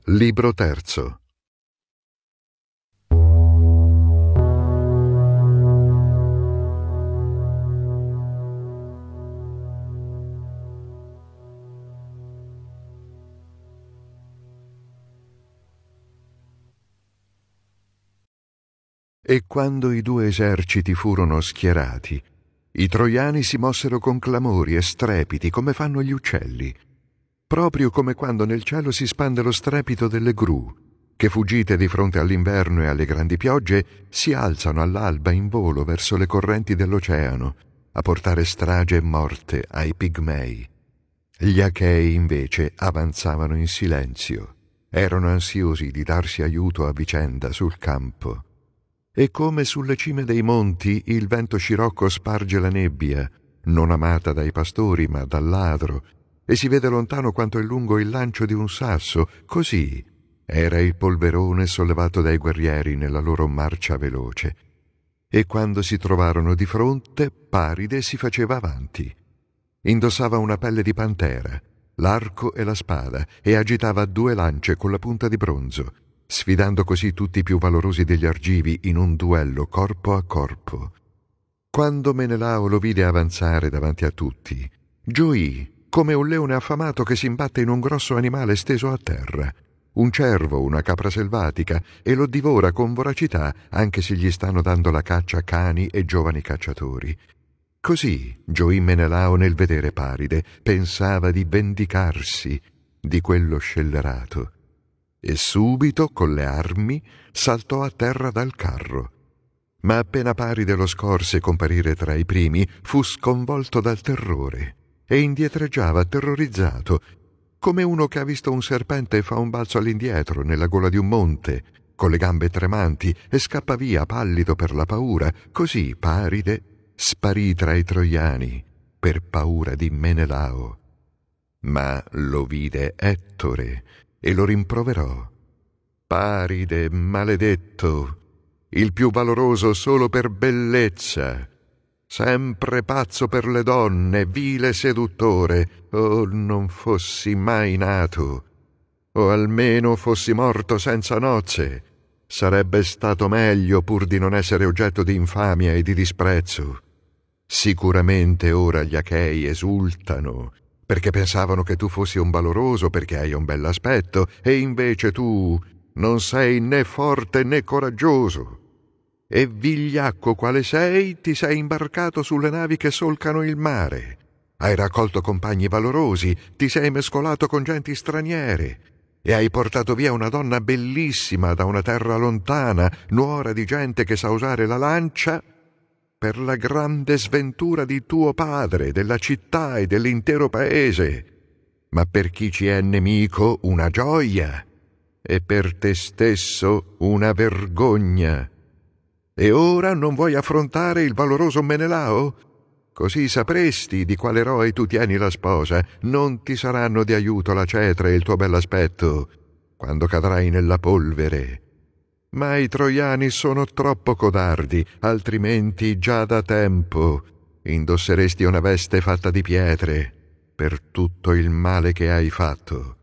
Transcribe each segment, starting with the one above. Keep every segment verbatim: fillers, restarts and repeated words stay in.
Libro terzo. E quando i due eserciti furono schierati, i troiani si mossero con clamori e strepiti come fanno gli uccelli, proprio come quando nel cielo si spande lo strepito delle gru, che fuggite di fronte all'inverno e alle grandi piogge si alzano all'alba in volo verso le correnti dell'oceano a portare strage e morte ai pigmei. Gli Achei invece avanzavano in silenzio, erano ansiosi di darsi aiuto a vicenda sul campo. E come sulle cime dei monti il vento scirocco sparge la nebbia, non amata dai pastori ma dal ladro, e si vede lontano quanto è lungo il lancio di un sasso, così era il polverone sollevato dai guerrieri nella loro marcia veloce. E quando si trovarono di fronte, Paride si faceva avanti. Indossava una pelle di pantera, l'arco e la spada, e agitava due lance con la punta di bronzo, sfidando così tutti i più valorosi degli Argivi in un duello corpo a corpo. Quando Menelao lo vide avanzare davanti a tutti, gioì come un leone affamato che si imbatte in un grosso animale steso a terra, un cervo, una capra selvatica, e lo divora con voracità anche se gli stanno dando la caccia cani e giovani cacciatori. Così gioì Menelao nel vedere Paride, pensava di vendicarsi di quello scellerato. E subito, con le armi, saltò a terra dal carro. Ma appena Paride lo scorse comparire tra i primi, fu sconvolto dal terrore e indietreggiava terrorizzato, come uno che ha visto un serpente e fa un balzo all'indietro nella gola di un monte, con le gambe tremanti, e scappa via pallido per la paura. Così Paride sparì tra i troiani per paura di Menelao. Ma lo vide Ettore e lo rimproverò. Paride, maledetto, il più valoroso solo per bellezza, sempre pazzo per le donne, vile seduttore, oh, non fossi mai nato, o almeno fossi morto senza nozze, sarebbe stato meglio pur di non essere oggetto di infamia e di disprezzo. Sicuramente ora gli Achei esultano, perché pensavano che tu fossi un valoroso perché hai un bell'aspetto, e invece tu non sei né forte né coraggioso. E vigliacco quale sei, ti sei imbarcato sulle navi che solcano il mare. Hai raccolto compagni valorosi, ti sei mescolato con genti straniere, e hai portato via una donna bellissima da una terra lontana, nuora di gente che sa usare la lancia, per la grande sventura di tuo padre, della città e dell'intero paese, ma per chi ci è nemico una gioia, e per te stesso una vergogna. E ora non vuoi affrontare il valoroso Menelao? Così sapresti di quale eroe tu tieni la sposa, non ti saranno di aiuto la cetra e il tuo bell'aspetto, quando cadrai nella polvere. Ma i troiani sono troppo codardi, altrimenti già da tempo indosseresti una veste fatta di pietre per tutto il male che hai fatto.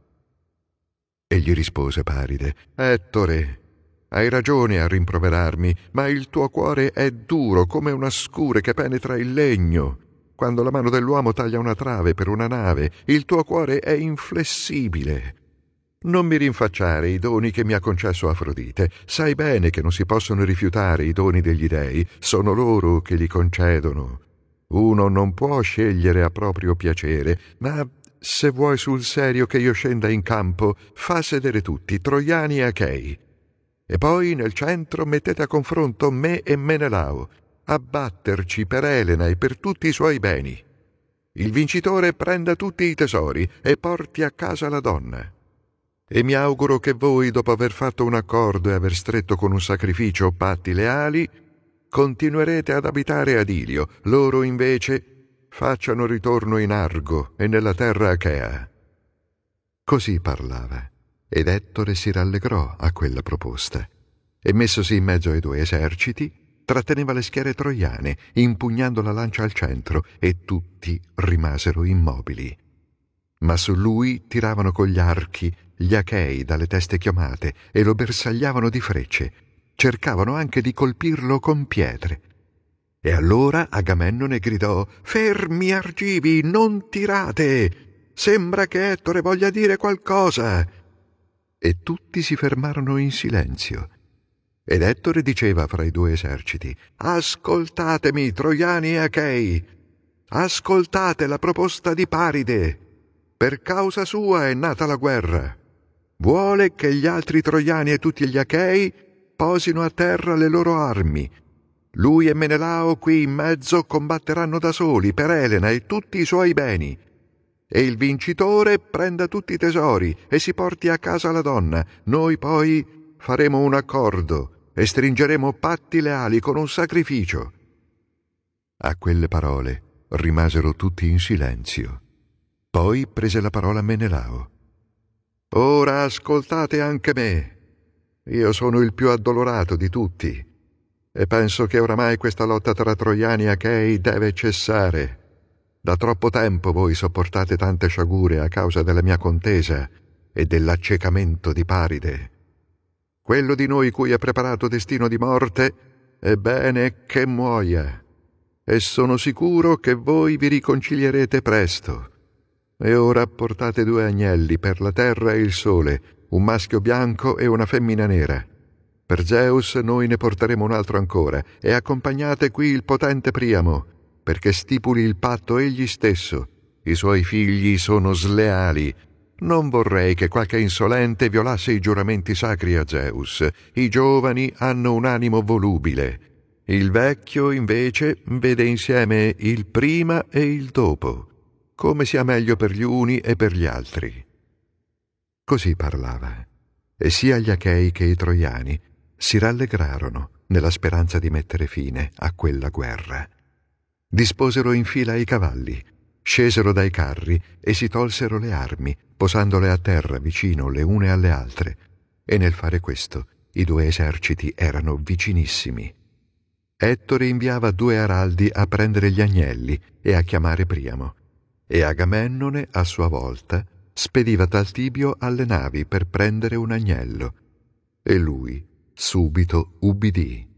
E gli rispose Paride: Ettore, hai ragione a rimproverarmi, ma il tuo cuore è duro come una scure che penetra il legno. Quando la mano dell'uomo taglia una trave per una nave, il tuo cuore è inflessibile. Non mi rinfacciare i doni che mi ha concesso Afrodite. Sai bene che non si possono rifiutare i doni degli dei, sono loro che li concedono. Uno non può scegliere a proprio piacere, ma se vuoi sul serio che io scenda in campo, fa sedere tutti, troiani e achei. E poi nel centro mettete a confronto me e Menelao, a batterci per Elena e per tutti i suoi beni. Il vincitore prenda tutti i tesori e porti a casa la donna. E mi auguro che voi, dopo aver fatto un accordo e aver stretto con un sacrificio patti leali, continuerete ad abitare ad Ilio, loro invece facciano ritorno in Argo e nella terra achea. Così parlava, ed Ettore si rallegrò a quella proposta, e messosi in mezzo ai due eserciti, tratteneva le schiere troiane, impugnando la lancia al centro, e tutti rimasero immobili. Ma su lui tiravano con gli archi gli Achei dalle teste chiomate e lo bersagliavano di frecce. Cercavano anche di colpirlo con pietre. E allora Agamennone gridò: «Fermi, argivi, non tirate! Sembra che Ettore voglia dire qualcosa!» E tutti si fermarono in silenzio. Ed Ettore diceva fra i due eserciti: «Ascoltatemi, Troiani e Achei! Ascoltate la proposta di Paride! Per causa sua è nata la guerra. Vuole che gli altri Troiani e tutti gli Achei posino a terra le loro armi. Lui e Menelao qui in mezzo combatteranno da soli per Elena e tutti i suoi beni. E il vincitore prenda tutti i tesori e si porti a casa la donna. Noi poi faremo un accordo e stringeremo patti leali con un sacrificio». A quelle parole rimasero tutti in silenzio. Poi prese la parola Menelao. «Ora ascoltate anche me. Io sono il più addolorato di tutti e penso che oramai questa lotta tra Troiani e Achei deve cessare. Da troppo tempo voi sopportate tante sciagure a causa della mia contesa e dell'accecamento di Paride. Quello di noi cui è preparato destino di morte è bene che muoia, e sono sicuro che voi vi riconcilierete presto. E ora portate due agnelli per la terra e il sole, un maschio bianco e una femmina nera. Per Zeus noi ne porteremo un altro ancora, e accompagnate qui il potente Priamo, perché stipuli il patto egli stesso. I suoi figli sono sleali. Non vorrei che qualche insolente violasse i giuramenti sacri a Zeus. I giovani hanno un animo volubile. Il vecchio, invece, vede insieme il prima e il dopo, come sia meglio per gli uni e per gli altri». Così parlava, e sia gli Achei che i Troiani si rallegrarono nella speranza di mettere fine a quella guerra. Disposero in fila i cavalli, scesero dai carri e si tolsero le armi, posandole a terra vicino le une alle altre, e nel fare questo i due eserciti erano vicinissimi. Ettore inviava due araldi a prendere gli agnelli e a chiamare Priamo, e Agamennone, a sua volta, spediva Taltibio alle navi per prendere un agnello, e lui subito ubbidì.